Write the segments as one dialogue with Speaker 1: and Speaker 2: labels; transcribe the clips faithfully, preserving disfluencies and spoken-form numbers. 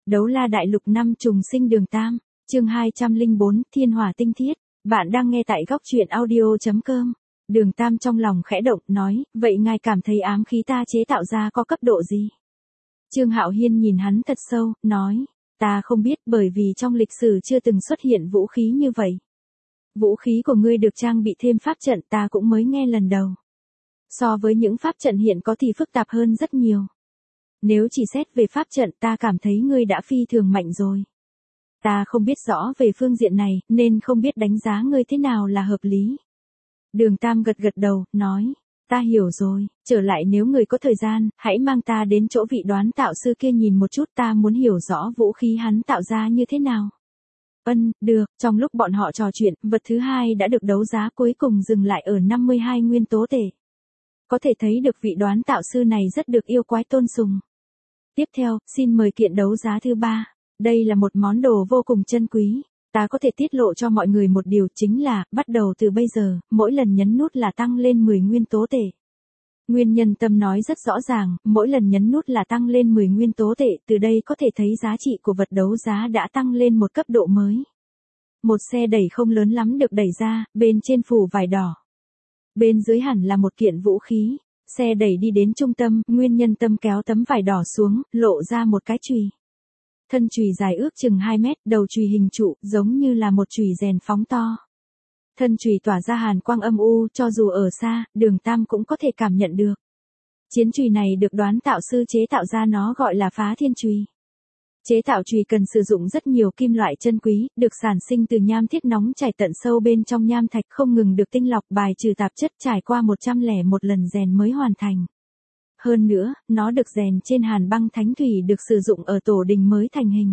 Speaker 1: Đấu la đại lục năm trùng sinh đường tam, chương hai trăm lẻ bốn, thiên hỏa tinh thiết. Bạn đang nghe tại góc truyện audio.com. Đường tam trong lòng khẽ động, nói, vậy ngài cảm thấy ám khí ta chế tạo ra có cấp độ gì? Trương Hạo Hiên nhìn hắn thật sâu, nói, ta không biết bởi vì trong lịch sử chưa từng xuất hiện vũ khí như vậy. Vũ khí của ngươi được trang bị thêm pháp trận ta cũng mới nghe lần đầu. So với những pháp trận hiện có thì phức tạp hơn rất nhiều. Nếu chỉ xét về pháp trận ta cảm thấy ngươi đã phi thường mạnh rồi. Ta không biết rõ về phương diện này, nên không biết đánh giá ngươi thế nào là hợp lý. Đường Tam gật gật đầu, nói, ta hiểu rồi, trở lại nếu người có thời gian, hãy mang ta đến chỗ vị đoán tạo sư kia nhìn một chút, ta muốn hiểu rõ vũ khí hắn tạo ra như thế nào. Ân, được, trong lúc bọn họ trò chuyện, vật thứ hai đã được đấu giá cuối cùng dừng lại ở năm mươi hai nguyên tố tệ. Có thể thấy được vị đoán tạo sư này rất được yêu quái tôn sùng. Tiếp theo, xin mời kiện đấu giá thứ ba. Đây là một món đồ vô cùng chân quý. Ta có thể tiết lộ cho mọi người một điều chính là, bắt đầu từ bây giờ, mỗi lần nhấn nút là tăng lên mười nguyên tố tệ. Nguyên nhân tâm nói rất rõ ràng, mỗi lần nhấn nút là tăng lên mười nguyên tố tệ, từ đây có thể thấy giá trị của vật đấu giá đã tăng lên một cấp độ mới. Một xe đẩy không lớn lắm được đẩy ra, bên trên phủ vải đỏ. Bên dưới hẳn là một kiện vũ khí. Xe đẩy đi đến trung tâm, Nguyên Nhân Tâm kéo tấm vải đỏ xuống, lộ ra một cái chùy. Thân chùy dài ước chừng hai mét, đầu chùy hình trụ, giống như là một chùy rèn phóng to. Thân chùy tỏa ra hàn quang âm u, cho dù ở xa, Đường Tam cũng có thể cảm nhận được. Chiến chùy này được đoán tạo sư chế tạo ra, nó gọi là phá thiên chùy. Chế tạo chùy cần sử dụng rất nhiều kim loại chân quý, được sản sinh từ nham thiết nóng chảy tận sâu bên trong nham thạch, không ngừng được tinh lọc bài trừ tạp chất, trải qua một trăm lẻ một lần rèn mới hoàn thành. Hơn nữa, nó được rèn trên hàn băng thánh thủy, được sử dụng ở tổ đình mới thành hình.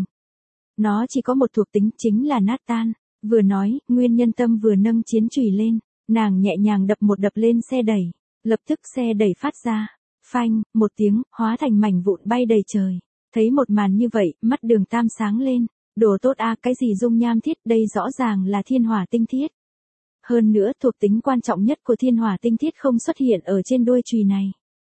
Speaker 1: Nó chỉ có một thuộc tính, chính là nát tan. Vừa nói, Nguyên Nhân Tâm vừa nâng chiến chùy lên, nàng nhẹ nhàng đập một đập lên xe đẩy, lập tức xe đẩy phát ra phanh một tiếng, hóa thành mảnh vụn bay đầy trời. Thấy một màn như vậy, mắt Đường Tam sáng lên, đồ tốt a, cái gì dung nham thiết, đây rõ ràng là thiên hỏa tinh thiết. Hơn nữa, thuộc tính quan trọng nhất của thiên hỏa tinh thiết không xuất hiện ở trên đuôi chùy này.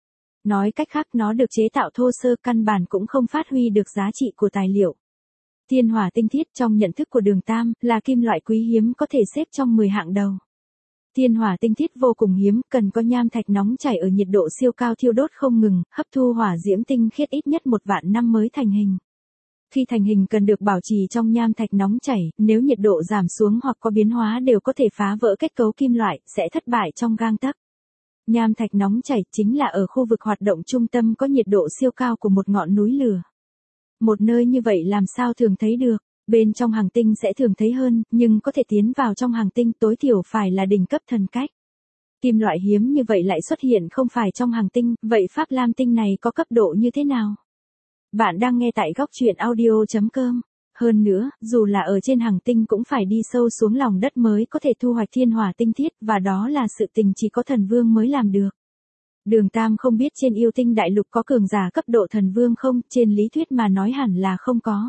Speaker 1: Nói cách khác, nó được chế tạo thô sơ, căn bản cũng không phát huy được giá trị của tài liệu. Thiên hỏa tinh thiết trong nhận thức của Đường Tam là kim loại quý hiếm, có thể xếp trong mười hạng đầu. Thiên hỏa tinh thiết vô cùng hiếm, cần có nham thạch nóng chảy ở nhiệt độ siêu cao thiêu đốt không ngừng, hấp thu hỏa diễm tinh khiết ít nhất một vạn năm mới thành hình. Khi thành hình cần được bảo trì trong nham thạch nóng chảy, nếu nhiệt độ giảm xuống hoặc có biến hóa đều có thể phá vỡ kết cấu kim loại, sẽ thất bại trong gang tấc. Nham thạch nóng chảy chính là ở khu vực hoạt động trung tâm có nhiệt độ siêu cao của một ngọn núi lửa. Một nơi như vậy làm sao thường thấy được? Bên trong hành tinh sẽ thường thấy hơn, nhưng có thể tiến vào trong hành tinh tối thiểu phải là đỉnh cấp thần cách. Kim loại hiếm như vậy lại xuất hiện không phải trong hành tinh, vậy Pháp Lam tinh này có cấp độ như thế nào? Bạn đang nghe tại góc truyện audio.com. Hơn nữa, dù là ở trên hành tinh cũng phải đi sâu xuống lòng đất mới có thể thu hoạch thiên hỏa tinh thiết, và đó là sự tình chỉ có thần vương mới làm được. Đường Tam không biết trên yêu tinh đại lục có cường giả cấp độ thần vương không, trên lý thuyết mà nói hẳn là không có.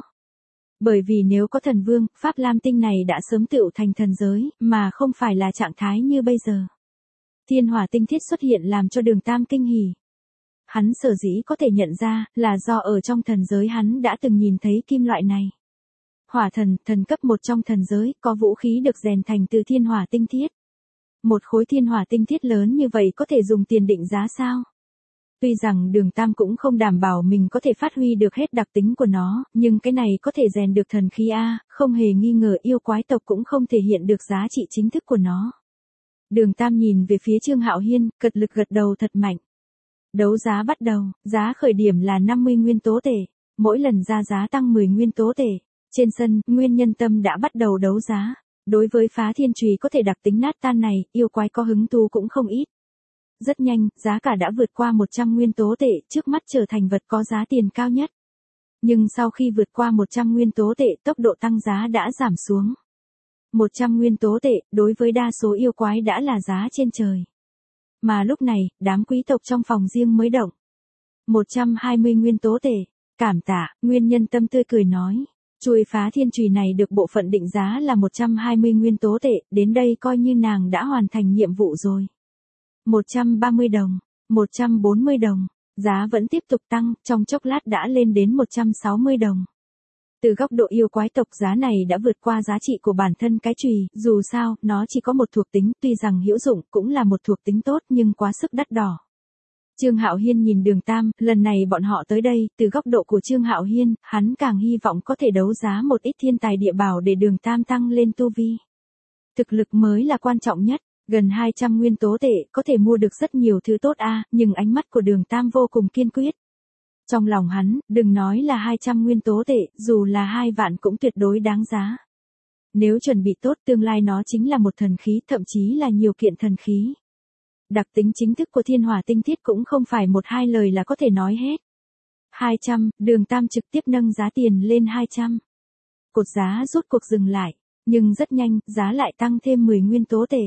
Speaker 1: Bởi vì nếu có thần vương, Pháp Lam tinh này đã sớm tựu thành thần giới, mà không phải là trạng thái như bây giờ. Thiên hỏa tinh thiết xuất hiện làm cho Đường Tam kinh hỉ. Hắn sở dĩ có thể nhận ra, là do ở trong thần giới hắn đã từng nhìn thấy kim loại này. Hỏa thần, thần cấp một trong thần giới, có vũ khí được rèn thành từ thiên hỏa tinh thiết. Một khối thiên hỏa tinh thiết lớn như vậy có thể dùng tiền định giá sao? Tuy rằng Đường Tam cũng không đảm bảo mình có thể phát huy được hết đặc tính của nó, nhưng cái này có thể rèn được thần khí a, không hề nghi ngờ yêu quái tộc cũng không thể hiện được giá trị chính thức của nó. Đường Tam nhìn về phía Trương Hạo Hiên, cật lực gật đầu thật mạnh. Đấu giá bắt đầu, giá khởi điểm là năm mươi nguyên tố tệ, mỗi lần ra giá tăng mười nguyên tố tệ. Trên sân, Nguyên Nhân Tâm đã bắt đầu đấu giá. Đối với phá thiên chùy có thể đặc tính nát tan này, yêu quái có hứng thú cũng không ít. Rất nhanh, giá cả đã vượt qua một trăm nguyên tố tệ, trước mắt trở thành vật có giá tiền cao nhất. Nhưng sau khi vượt qua một trăm nguyên tố tệ, tốc độ tăng giá đã giảm xuống. một trăm nguyên tố tệ, đối với đa số yêu quái đã là giá trên trời. Mà lúc này, đám quý tộc trong phòng riêng mới động. một trăm hai mươi nguyên tố tệ, cảm tạ, Nguyên Nhân Tâm tươi cười nói. Chùi phá thiên chùy này được bộ phận định giá là một trăm hai mươi nguyên tố tệ, đến đây coi như nàng đã hoàn thành nhiệm vụ rồi. một trăm ba mươi đồng, một trăm bốn mươi đồng, giá vẫn tiếp tục tăng, trong chốc lát đã lên đến một trăm sáu mươi đồng. Từ góc độ yêu quái tộc giá này đã vượt qua giá trị của bản thân cái chùy, dù sao, nó chỉ có một thuộc tính, tuy rằng hữu dụng, cũng là một thuộc tính tốt nhưng quá sức đắt đỏ. Trương Hạo Hiên nhìn Đường Tam, lần này bọn họ tới đây, từ góc độ của Trương Hạo Hiên, hắn càng hy vọng có thể đấu giá một ít thiên tài địa bảo để Đường Tam tăng lên tu vi. Thực lực mới là quan trọng nhất, gần hai trăm nguyên tố tệ, có thể mua được rất nhiều thứ tốt a, nhưng ánh mắt của Đường Tam vô cùng kiên quyết. Trong lòng hắn, đừng nói là hai trăm nguyên tố tệ, dù là hai vạn cũng tuyệt đối đáng giá. Nếu chuẩn bị tốt, tương lai nó chính là một thần khí, thậm chí là nhiều kiện thần khí. Đặc tính chính thức của thiên hỏa tinh thiết cũng không phải một hai lời là có thể nói hết. hai trăm, Đường Tam trực tiếp nâng giá tiền lên hai trăm. Cột giá rốt cuộc dừng lại, nhưng rất nhanh, giá lại tăng thêm mười nguyên tố tệ.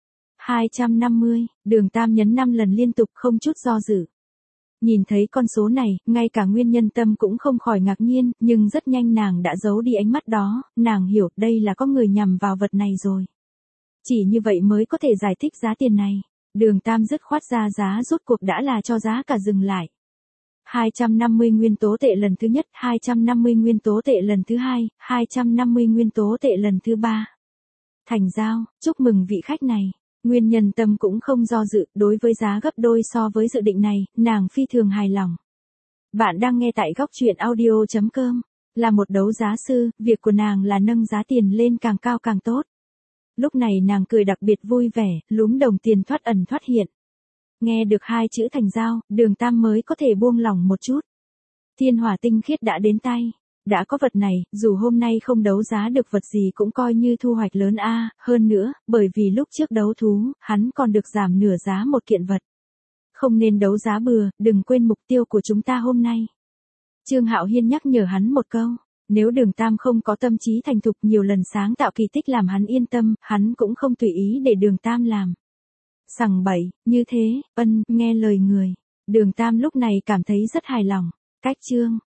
Speaker 1: hai trăm năm mươi, Đường Tam nhấn năm lần liên tục không chút do dự. Nhìn thấy con số này, ngay cả Nguyên Nhân Tâm cũng không khỏi ngạc nhiên, nhưng rất nhanh nàng đã giấu đi ánh mắt đó, nàng hiểu đây là có người nhằm vào vật này rồi. Chỉ như vậy mới có thể giải thích giá tiền này. Đường Tam dứt khoát ra giá rốt cuộc đã là cho giá cả dừng lại. hai trăm năm mươi nguyên tố tệ lần thứ nhất, hai trăm năm mươi nguyên tố tệ lần thứ hai, hai trăm năm mươi nguyên tố tệ lần thứ ba. Thành giao, chúc mừng vị khách này. Nguyên Nhân Tâm cũng không do dự, đối với giá gấp đôi so với dự định này, nàng phi thường hài lòng. Bạn đang nghe tại góc truyện audio chấm com, là một đấu giá sư, việc của nàng là nâng giá tiền lên càng cao càng tốt. Lúc này nàng cười đặc biệt vui vẻ, lúm đồng tiền thoát ẩn thoát hiện. Nghe được hai chữ thành giao, Đường Tam mới có thể buông lỏng một chút. Thiên hỏa tinh khiết đã đến tay. Đã có vật này, dù hôm nay không đấu giá được vật gì cũng coi như thu hoạch lớn a, hơn nữa, bởi vì lúc trước đấu thú, hắn còn được giảm nửa giá một kiện vật. Không nên đấu giá bừa, đừng quên mục tiêu của chúng ta hôm nay. Trương Hạo Hiên nhắc nhở hắn một câu, nếu Đường Tam không có tâm trí thành thục nhiều lần sáng tạo kỳ tích làm hắn yên tâm, hắn cũng không tùy ý để Đường Tam làm. Sằng bậy, như thế, ân, nghe lời người. Đường Tam lúc này cảm thấy rất hài lòng. Cách chương